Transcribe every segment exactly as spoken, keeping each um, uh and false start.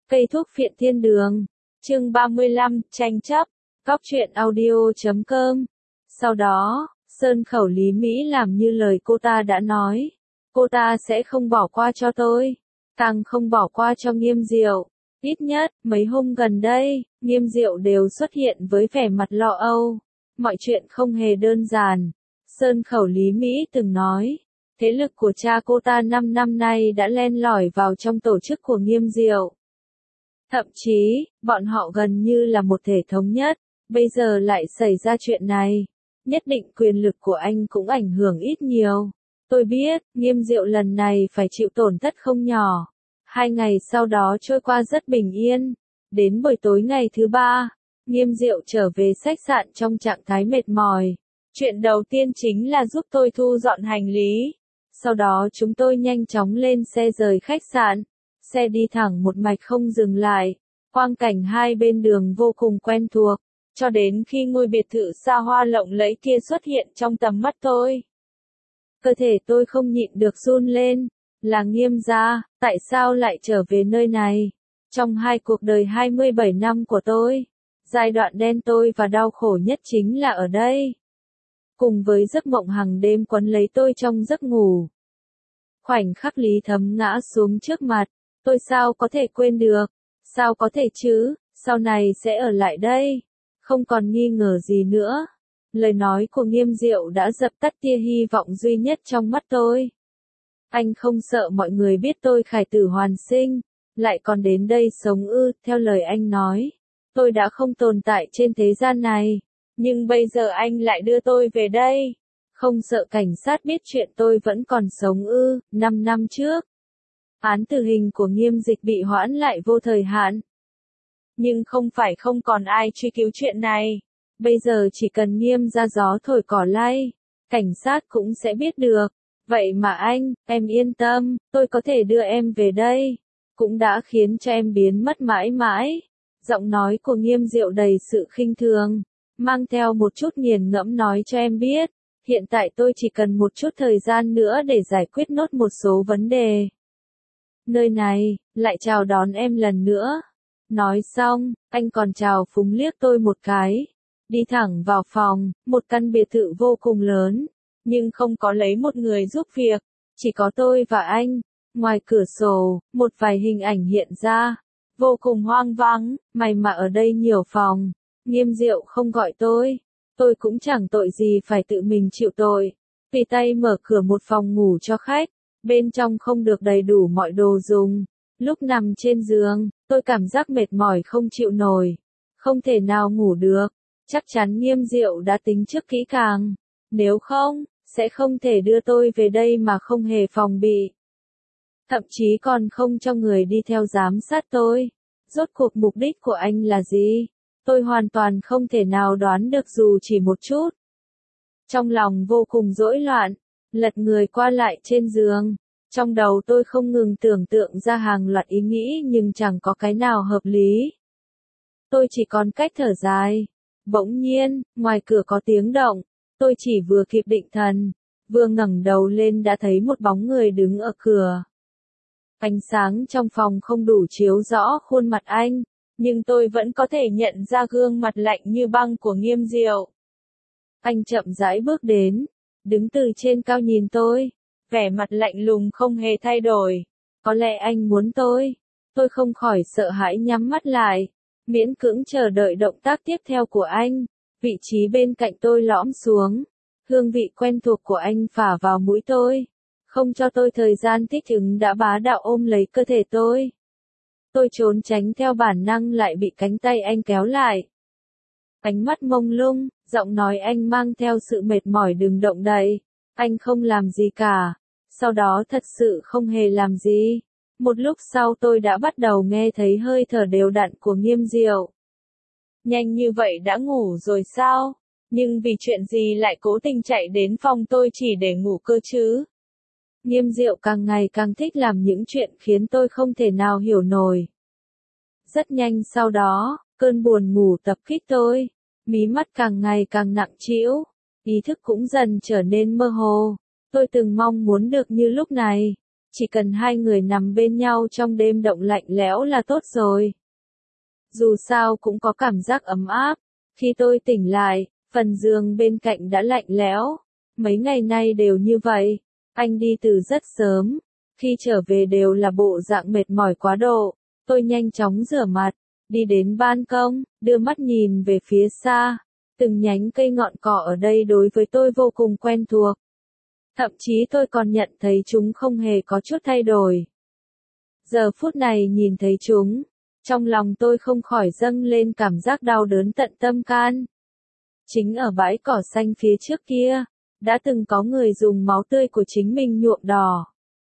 Cây thuốc phiện thiên đường. Chương ba mươi lăm, tranh chấp. Cóc truyện audio chấm com. Sau đó, Sơn Khẩu Lý Mỹ làm như lời cô ta đã nói. Cô ta sẽ không bỏ qua cho tôi. Càng không bỏ qua cho Nghiêm Diệu. Ít nhất, mấy hôm gần đây, Nghiêm Diệu đều xuất hiện với vẻ mặt lo âu. Mọi chuyện không hề đơn giản. Sơn Khẩu Lý Mỹ từng nói. Thế lực của cha cô ta năm năm nay đã len lỏi vào trong tổ chức của Nghiêm Diệu. Thậm chí, bọn họ gần như là một thể thống nhất, bây giờ lại xảy ra chuyện này. Nhất định quyền lực của anh cũng ảnh hưởng ít nhiều. Tôi biết, Nghiêm Diệu lần này phải chịu tổn thất không nhỏ. Hai ngày sau đó trôi qua rất bình yên. Đến buổi tối ngày thứ ba, Nghiêm Diệu trở về khách sạn trong trạng thái mệt mỏi. Chuyện đầu tiên chính là giúp tôi thu dọn hành lý. Sau đó chúng tôi nhanh chóng lên xe rời khách sạn. Xe đi thẳng một mạch không dừng lại. Quang cảnh hai bên đường vô cùng quen thuộc. Cho đến khi ngôi biệt thự xa hoa lộng lẫy kia xuất hiện trong tầm mắt tôi. Cơ thể tôi không nhịn được run lên. Là Nghiêm gia, tại sao lại trở về nơi này? Trong hai cuộc đời hai mươi bảy năm của tôi, giai đoạn đen tối và đau khổ nhất chính là ở đây. Cùng với giấc mộng hàng đêm quấn lấy tôi trong giấc ngủ. Khoảnh khắc Lý Thấm ngã xuống trước mặt, tôi sao có thể quên được? Sao có thể chứ? Sau này sẽ ở lại đây. Không còn nghi ngờ gì nữa. Lời nói của Nghiêm Diệu đã dập tắt tia hy vọng duy nhất trong mắt tôi. Anh không sợ mọi người biết tôi khải tử hoàn sinh, lại còn đến đây sống ư? Theo lời anh nói, tôi đã không tồn tại trên thế gian này, nhưng bây giờ anh lại đưa tôi về đây. Không sợ cảnh sát biết chuyện tôi vẫn còn sống ư? Năm năm trước, án tử hình của Nghiêm Dịch bị hoãn lại vô thời hạn. Nhưng không phải không còn ai truy cứu chuyện này. Bây giờ chỉ cần Nghiêm ra gió thổi cỏ lay, cảnh sát cũng sẽ biết được. Vậy mà anh, em yên tâm, tôi có thể đưa em về đây. Cũng đã khiến cho em biến mất mãi mãi. Giọng nói của Nghiêm Diệu đầy sự khinh thường, mang theo một chút nghiền ngẫm nói cho em biết. Hiện tại tôi chỉ cần một chút thời gian nữa để giải quyết nốt một số vấn đề. Nơi này, lại chào đón em lần nữa. Nói xong, anh còn chào phúng liếc tôi một cái. Đi thẳng vào phòng, một căn biệt thự vô cùng lớn. Nhưng không có lấy một người giúp việc, chỉ có tôi và anh. Ngoài cửa sổ, một vài hình ảnh hiện ra. Vô cùng hoang vắng, may mà ở đây nhiều phòng. Nghiêm Diệu không gọi tôi. Tôi cũng chẳng tội gì phải tự mình chịu tội. Tùy tay mở cửa một phòng ngủ cho khách. Bên trong không được đầy đủ mọi đồ dùng. Lúc nằm trên giường, tôi cảm giác mệt mỏi không chịu nổi. Không thể nào ngủ được. Chắc chắn Nghiêm Diệu đã tính trước kỹ càng. Nếu không, sẽ không thể đưa tôi về đây mà không hề phòng bị. Thậm chí còn không cho người đi theo giám sát tôi. Rốt cuộc mục đích của anh là gì? Tôi hoàn toàn không thể nào đoán được dù chỉ một chút. Trong lòng vô cùng rối loạn, lật người qua lại trên giường. Trong đầu tôi không ngừng tưởng tượng ra hàng loạt ý nghĩ nhưng chẳng có cái nào hợp lý. Tôi chỉ còn cách thở dài. Bỗng nhiên, ngoài cửa có tiếng động. Tôi chỉ vừa kịp định thần, vừa ngẩng đầu lên đã thấy một bóng người đứng ở cửa. Ánh sáng trong phòng không đủ chiếu rõ khuôn mặt anh, nhưng tôi vẫn có thể nhận ra gương mặt lạnh như băng của Nghiêm Diệu. Anh chậm rãi bước đến, đứng từ trên cao nhìn tôi, vẻ mặt lạnh lùng không hề thay đổi. Có lẽ anh muốn tôi. Tôi không khỏi sợ hãi nhắm mắt lại, miễn cưỡng chờ đợi động tác tiếp theo của anh. Vị trí bên cạnh tôi lõm xuống. Hương vị quen thuộc của anh phả vào mũi tôi. Không cho tôi thời gian thích ứng đã bá đạo ôm lấy cơ thể tôi. Tôi trốn tránh theo bản năng lại bị cánh tay anh kéo lại. Ánh mắt mông lung, giọng nói anh mang theo sự mệt mỏi đừng động đậy. Anh không làm gì cả. Sau đó thật sự không hề làm gì. Một lúc sau tôi đã bắt đầu nghe thấy hơi thở đều đặn của Nghiêm Diệu. Nhanh như vậy đã ngủ rồi sao? Nhưng vì chuyện gì lại cố tình chạy đến phòng tôi chỉ để ngủ cơ chứ? Nghiêm Diệu càng ngày càng thích làm những chuyện khiến tôi không thể nào hiểu nổi. Rất nhanh sau đó, cơn buồn ngủ tập kích tôi. Mí mắt càng ngày càng nặng trĩu. Ý thức cũng dần trở nên mơ hồ. Tôi từng mong muốn được như lúc này. Chỉ cần hai người nằm bên nhau trong đêm động lạnh lẽo là tốt rồi. Dù sao cũng có cảm giác ấm áp. Khi tôi tỉnh lại, phần giường bên cạnh đã lạnh lẽo. Mấy ngày nay đều như vậy. Anh đi từ rất sớm. Khi trở về đều là bộ dạng mệt mỏi quá độ. Tôi nhanh chóng rửa mặt, đi đến ban công, đưa mắt nhìn về phía xa. Từng nhánh cây ngọn cỏ ở đây đối với tôi vô cùng quen thuộc. Thậm chí tôi còn nhận thấy chúng không hề có chút thay đổi. Giờ phút này nhìn thấy chúng, trong lòng tôi không khỏi dâng lên cảm giác đau đớn tận tâm can. Chính ở bãi cỏ xanh phía trước kia, đã từng có người dùng máu tươi của chính mình nhuộm đỏ.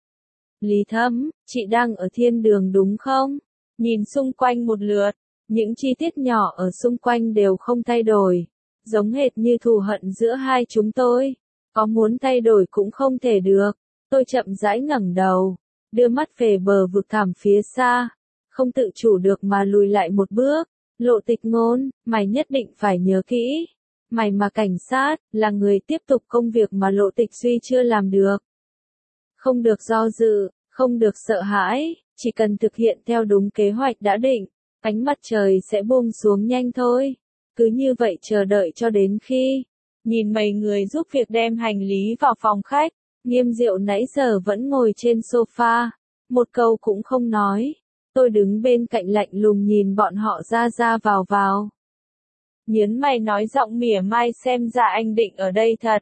Lý Thâm, chị đang ở thiên đường đúng không? Nhìn xung quanh một lượt, những chi tiết nhỏ ở xung quanh đều không thay đổi, giống hệt như thù hận giữa hai chúng tôi. Có muốn thay đổi cũng không thể được. Tôi chậm rãi ngẩng đầu, đưa mắt về bờ vực thẳm phía xa, không tự chủ được mà lùi lại một bước. Lộ Tịch Ngôn, mày nhất định phải nhớ kỹ. Mày mà cảnh sát, là người tiếp tục công việc mà Lộ Tịch Duy chưa làm được. Không được do dự, không được sợ hãi, chỉ cần thực hiện theo đúng kế hoạch đã định, ánh mặt trời sẽ buông xuống nhanh thôi. Cứ như vậy chờ đợi cho đến khi nhìn mấy người giúp việc đem hành lý vào phòng khách. Nghiêm Diệu nãy giờ vẫn ngồi trên sofa, một câu cũng không nói. Tôi đứng bên cạnh lạnh lùng nhìn bọn họ ra ra vào vào. Nhớn mày nói giọng mỉa mai, xem ra anh định ở đây thật.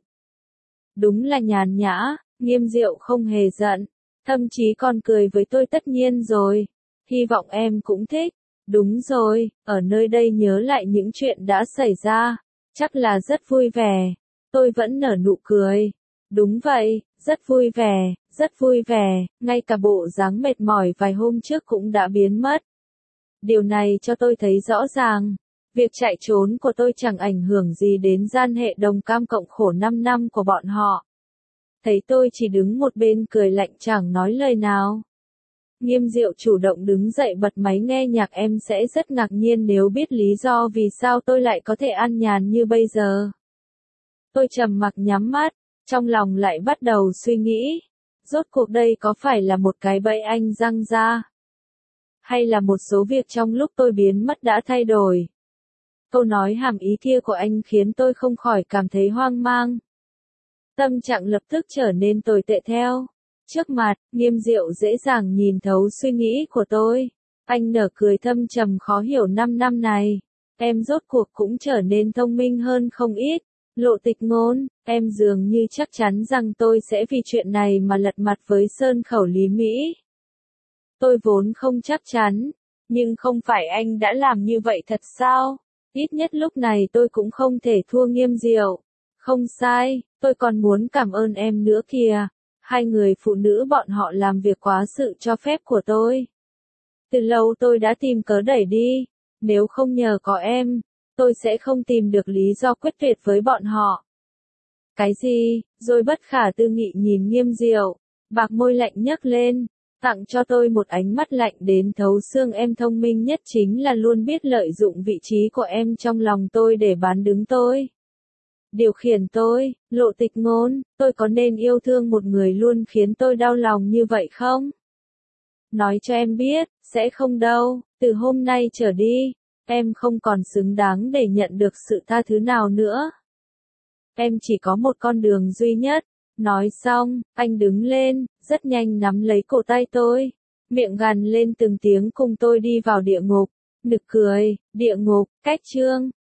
Đúng là nhàn nhã. Nghiêm Diệu không hề giận, thậm chí còn cười với tôi. Tất nhiên rồi, hy vọng em cũng thích. Đúng rồi, ở nơi đây nhớ lại những chuyện đã xảy ra, chắc là rất vui vẻ. Tôi vẫn nở nụ cười. Đúng vậy, rất vui vẻ, rất vui vẻ, ngay cả bộ dáng mệt mỏi vài hôm trước cũng đã biến mất. Điều này cho tôi thấy rõ ràng, việc chạy trốn của tôi chẳng ảnh hưởng gì đến gian hệ đồng cam cộng khổ năm năm của bọn họ. Thấy tôi chỉ đứng một bên cười lạnh chẳng nói lời nào. Nghiêm Diệu chủ động đứng dậy bật máy nghe nhạc. Em sẽ rất ngạc nhiên nếu biết lý do vì sao tôi lại có thể an nhàn như bây giờ. Tôi trầm mặc nhắm mắt, trong lòng lại bắt đầu suy nghĩ. Rốt cuộc đây có phải là một cái bẫy anh răng ra? Hay là một số việc trong lúc tôi biến mất đã thay đổi? Câu nói hàm ý kia của anh khiến tôi không khỏi cảm thấy hoang mang. Tâm trạng lập tức trở nên tồi tệ theo. Trước mặt, Nghiêm Diệu dễ dàng nhìn thấu suy nghĩ của tôi. Anh nở cười thâm trầm khó hiểu. Năm năm này, em rốt cuộc cũng trở nên thông minh hơn không ít. Lộ Tịch Ngôn, em dường như chắc chắn rằng tôi sẽ vì chuyện này mà lật mặt với Sơn Khẩu Lý Mỹ. Tôi vốn không chắc chắn, nhưng không phải anh đã làm như vậy thật sao? Ít nhất lúc này tôi cũng không thể thua Nghiêm Diệu. Không sai, tôi còn muốn cảm ơn em nữa kìa. Hai người phụ nữ bọn họ làm việc quá sự cho phép của tôi. Từ lâu tôi đã tìm cớ đẩy đi. Nếu không nhờ có em, tôi sẽ không tìm được lý do quyết tuyệt với bọn họ. Cái gì? Rồi bất khả tư nghị nhìn Nghiêm Diệu, bạc môi lạnh nhấc lên, tặng cho tôi một ánh mắt lạnh đến thấu xương. Em thông minh nhất chính là luôn biết lợi dụng vị trí của em trong lòng tôi để bán đứng tôi. Điều khiển tôi. Lộ Tịch Ngôn, tôi có nên yêu thương một người luôn khiến tôi đau lòng như vậy không? Nói cho em biết, sẽ không đâu. Từ hôm nay trở đi, em không còn xứng đáng để nhận được sự tha thứ nào nữa. Em chỉ có một con đường duy nhất. Nói xong, anh đứng lên, rất nhanh nắm lấy cổ tay tôi, miệng gằn lên từng tiếng cùng tôi đi vào địa ngục. Nực cười. Địa ngục, cách chương.